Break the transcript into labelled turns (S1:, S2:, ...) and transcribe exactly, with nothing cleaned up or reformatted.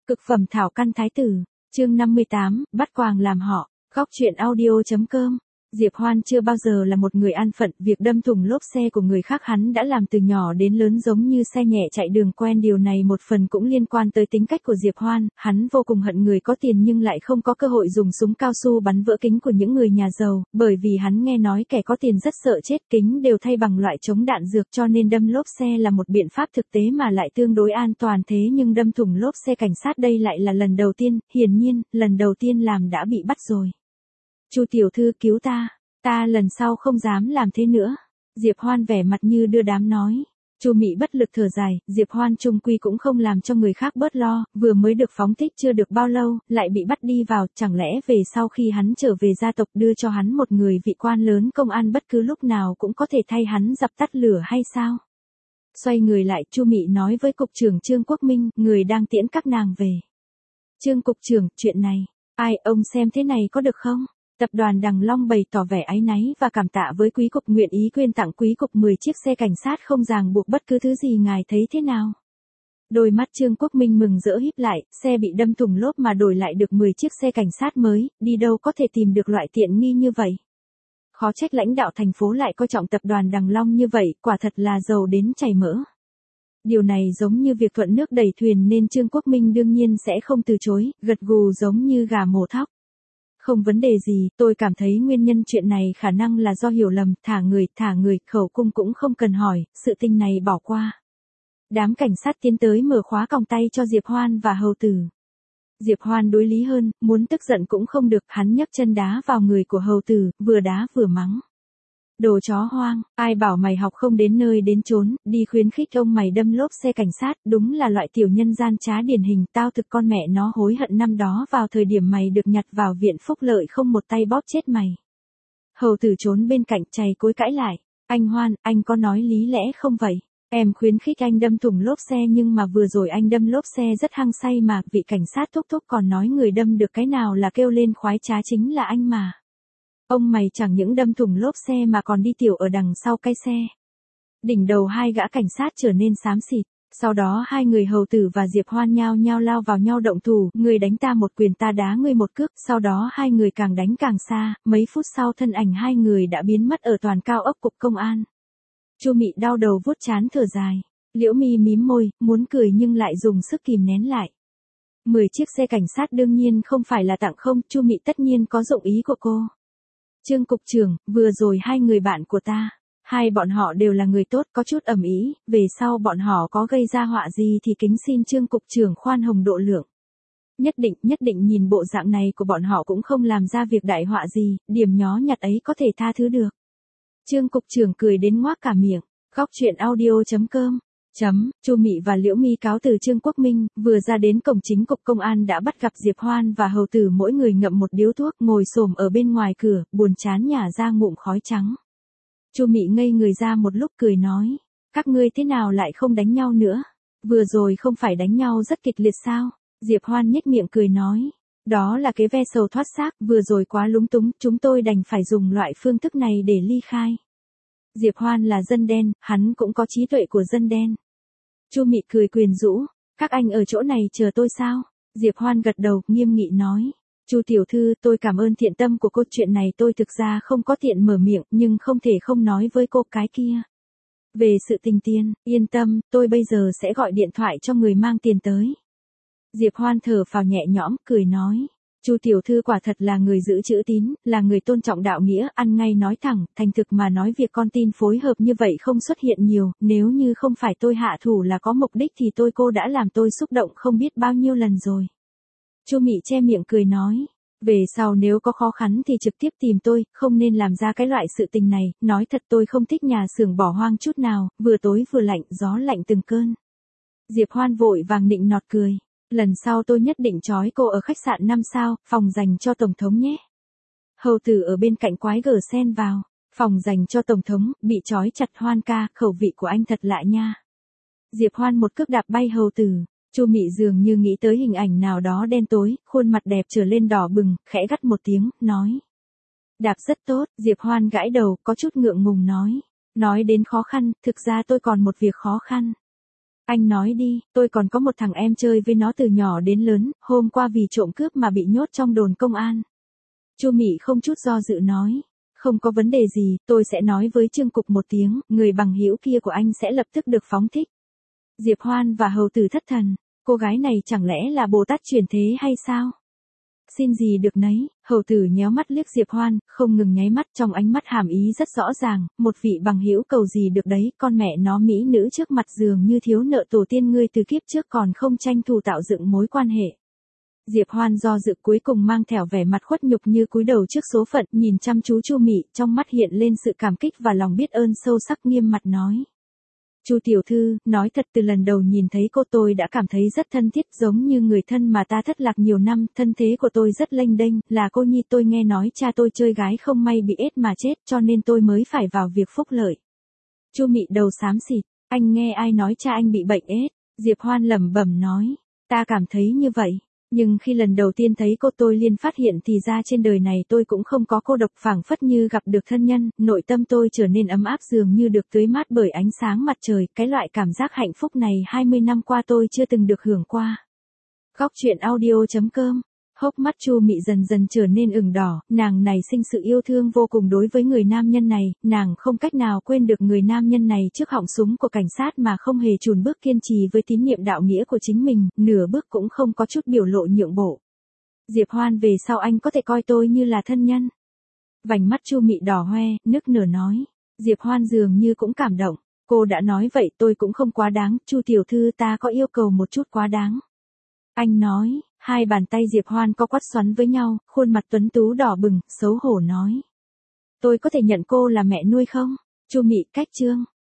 S1: Cực phẩm thảo căn thái tử, chương năm mươi tám, bắt quàng làm họ, góc truyện audio.com. Diệp Hoan chưa bao giờ là một người an phận, việc đâm thủng lốp xe của người khác hắn đã làm từ nhỏ đến lớn giống như xe nhẹ chạy đường quen. Điều này một phần cũng liên quan tới tính cách của Diệp Hoan, hắn vô cùng hận người có tiền nhưng lại không có cơ hội dùng súng cao su bắn vỡ kính của những người nhà giàu, bởi vì hắn nghe nói kẻ có tiền rất sợ chết, kính đều thay bằng loại chống đạn dược cho nên đâm lốp xe là một biện pháp thực tế mà lại tương đối an toàn. Thế nhưng đâm thủng lốp xe cảnh sát đây lại là lần đầu tiên, hiển nhiên, lần đầu tiên làm đã bị bắt rồi. Chu tiểu thư cứu ta, ta lần sau không dám làm thế nữa. Diệp Hoan vẻ mặt như đưa đám nói. Chu Mị bất lực thở dài, Diệp Hoan chung quy cũng không làm cho người khác bớt lo, vừa mới được phóng thích chưa được bao lâu, lại bị bắt đi vào, chẳng lẽ về sau khi hắn trở về gia tộc đưa cho hắn một người vị quan lớn công an bất cứ lúc nào cũng có thể thay hắn dập tắt lửa hay sao? Xoay người lại, Chu Mị nói với cục trưởng Trương Quốc Minh, người đang tiễn các nàng về. Trương cục trưởng, chuyện này, ai ông xem thế này có được không? Tập đoàn Đằng Long bày tỏ vẻ áy náy và cảm tạ với quý cục, nguyện ý quyên tặng quý cục mười chiếc xe cảnh sát không ràng buộc bất cứ thứ gì, ngài thấy thế nào? Đôi mắt Trương Quốc Minh mừng rỡ híp lại, xe bị đâm thủng lốp mà đổi lại được mười chiếc xe cảnh sát mới, đi đâu có thể tìm được loại tiện nghi như vậy? Khó trách lãnh đạo thành phố lại coi trọng tập đoàn Đằng Long như vậy, quả thật là giàu đến chảy mỡ. Điều này giống như việc thuận nước đẩy thuyền nên Trương Quốc Minh đương nhiên sẽ không từ chối, gật gù giống như gà mổ thóc. Không vấn đề gì, tôi cảm thấy nguyên nhân chuyện này khả năng là do hiểu lầm, thả người, thả người, khẩu cung cũng không cần hỏi, sự tình này bỏ qua. Đám cảnh sát tiến tới mở khóa còng tay cho Diệp Hoan và hầu tử. Diệp Hoan đối lý hơn, muốn tức giận cũng không được, hắn nhấc chân đá vào người của hầu tử, vừa đá vừa mắng. Đồ chó hoang, ai bảo mày học không đến nơi đến chốn, đi khuyến khích ông mày đâm lốp xe cảnh sát, đúng là loại tiểu nhân gian trá điển hình, tao thực con mẹ nó hối hận năm đó vào thời điểm mày được nhặt vào viện phúc lợi không một tay bóp chết mày. Hầu tử trốn bên cạnh chày cối cãi lại, anh Hoan, anh có nói lý lẽ không vậy? Em khuyến khích anh đâm thủng lốp xe nhưng mà vừa rồi anh đâm lốp xe rất hăng say mà, vị cảnh sát thúc thúc còn nói người đâm được cái nào là kêu lên khoái trá chính là anh mà. Ông mày chẳng những đâm thủng lốp xe mà còn đi tiểu ở đằng sau cái xe. Đỉnh đầu hai gã cảnh sát trở nên xám xịt, sau đó hai người hầu tử và Diệp Hoan nhao nhao lao vào nhau động thủ, người đánh ta một quyền ta đá ngươi một cước, sau đó hai người càng đánh càng xa, mấy phút sau thân ảnh hai người đã biến mất ở toàn cao ốc cục công an. Chu Mị đau đầu vuốt trán thở dài, Liễu Mi mím môi, muốn cười nhưng lại dùng sức kìm nén lại. Mười chiếc xe cảnh sát đương nhiên không phải là tặng không, Chu Mị tất nhiên có dụng ý của cô. Trương cục trưởng, vừa rồi hai người bạn của ta, hai bọn họ đều là người tốt, có chút ầm ĩ, về sau bọn họ có gây ra họa gì thì kính xin Trương cục trưởng khoan hồng độ lượng. Nhất định, nhất định nhìn bộ dạng này của bọn họ cũng không làm ra việc đại họa gì, điểm nhó nhặt ấy có thể tha thứ được. Trương cục trưởng cười đến ngoác cả miệng, góc truyện audio.com. Chấm, Chu Mị và Liễu Mi cáo từ Trương Quốc Minh, vừa ra đến cổng chính cục công an đã bắt gặp Diệp Hoan và hầu tử mỗi người ngậm một điếu thuốc ngồi xổm ở bên ngoài cửa, buồn chán nhả ra ngụm khói trắng. Chu Mị ngây người ra một lúc cười nói, các ngươi thế nào lại không đánh nhau nữa? Vừa rồi không phải đánh nhau rất kịch liệt sao? Diệp Hoan nhếch miệng cười nói, đó là cái ve sầu thoát xác, vừa rồi quá lúng túng, chúng tôi đành phải dùng loại phương thức này để ly khai. Diệp Hoan là dân đen, hắn cũng có trí tuệ của dân đen. Chu Mị cười quyến rũ, các anh ở chỗ này chờ tôi sao? Diệp Hoan gật đầu, nghiêm nghị nói, Chu tiểu thư, tôi cảm ơn thiện tâm của cô, chuyện này tôi thực ra không có tiện mở miệng, nhưng không thể không nói với cô cái kia. Về sự tình tiền, yên tâm, tôi bây giờ sẽ gọi điện thoại cho người mang tiền tới. Diệp Hoan thở phào nhẹ nhõm, cười nói, Chu tiểu thư quả thật là người giữ chữ tín, là người tôn trọng đạo nghĩa, ăn ngay nói thẳng, thành thực mà nói việc con tin phối hợp như vậy không xuất hiện nhiều, nếu như không phải tôi hạ thủ là có mục đích thì tôi cô đã làm tôi xúc động không biết bao nhiêu lần rồi. Chu Mị che miệng cười nói, về sau nếu có khó khăn thì trực tiếp tìm tôi, không nên làm ra cái loại sự tình này, nói thật tôi không thích nhà xưởng bỏ hoang chút nào, vừa tối vừa lạnh, gió lạnh từng cơn. Diệp Hoan vội vàng nịnh nọt cười. Lần sau tôi nhất định trói cô ở khách sạn năm sao, phòng dành cho Tổng thống nhé. Hầu tử ở bên cạnh quái gở xen vào, phòng dành cho Tổng thống, bị trói chặt Hoan ca, khẩu vị của anh thật lạ nha. Diệp Hoan một cước đạp bay hầu tử, Chu Mị dường như nghĩ tới hình ảnh nào đó đen tối, khuôn mặt đẹp trở lên đỏ bừng, khẽ gắt một tiếng, nói. Đạp rất tốt, Diệp Hoan gãi đầu, có chút ngượng ngùng nói. Nói đến khó khăn, thực ra tôi còn một việc khó khăn. Anh nói đi, tôi còn có một thằng em chơi với nó từ nhỏ đến lớn, hôm qua vì trộm cướp mà bị nhốt trong đồn công an. Chu Mị không chút do dự nói. Không có vấn đề gì, tôi sẽ nói với Trương Cục một tiếng, người bằng hữu kia của anh sẽ lập tức được phóng thích. Diệp Hoan và hầu tử thất thần, cô gái này chẳng lẽ là Bồ Tát chuyển thế hay sao? Xin gì được nấy, hầu tử nhéo mắt liếc Diệp Hoan, không ngừng nháy mắt, trong ánh mắt hàm ý rất rõ ràng, một vị bằng hữu cầu gì được đấy, con mẹ nó mỹ nữ trước mặt dường như thiếu nợ tổ tiên ngươi từ kiếp trước còn không tranh thủ tạo dựng mối quan hệ. Diệp Hoan do dự cuối cùng mang theo vẻ mặt khuất nhục như cúi đầu trước số phận, nhìn chăm chú Chu Mị, trong mắt hiện lên sự cảm kích và lòng biết ơn sâu sắc, nghiêm mặt nói. Chu tiểu thư, nói thật từ lần đầu nhìn thấy cô tôi đã cảm thấy rất thân thiết, giống như người thân mà ta thất lạc nhiều năm, thân thế của tôi rất lênh đênh, là cô nhi tôi nghe nói cha tôi chơi gái không may bị ết mà chết, cho nên tôi mới phải vào việc phúc lợi. Chu Mị đầu xám xịt, anh nghe ai nói cha anh bị bệnh ết? Diệp Hoan lẩm bẩm nói, ta cảm thấy như vậy. Nhưng khi lần đầu tiên thấy cô tôi liền phát hiện thì ra trên đời này tôi cũng không có cô độc, phảng phất như gặp được thân nhân, nội tâm tôi trở nên ấm áp dường như được tưới mát bởi ánh sáng mặt trời, cái loại cảm giác hạnh phúc này hai mươi năm qua tôi chưa từng được hưởng qua. Góc truyện audio chấm com. Hốc mắt Chu Mị dần dần trở nên ửng đỏ, nàng này sinh sự yêu thương vô cùng đối với người nam nhân này, nàng không cách nào quên được người nam nhân này trước họng súng của cảnh sát mà không hề chùn bước kiên trì với tín nhiệm đạo nghĩa của chính mình, nửa bước cũng không có chút biểu lộ nhượng bộ. Diệp Hoan, về sau anh có thể coi tôi như là thân nhân. Vành mắt Chu Mị đỏ hoe, nức nở nói. Diệp Hoan dường như cũng cảm động, cô đã nói vậy tôi cũng không quá đáng, Chu tiểu thư ta có yêu cầu một chút quá đáng. Anh nói. Hai bàn tay Diệp Hoan có quắt xoắn với nhau, khuôn mặt tuấn tú đỏ bừng, xấu hổ nói. Tôi có thể nhận cô là mẹ nuôi không? Chu Mị cách chương.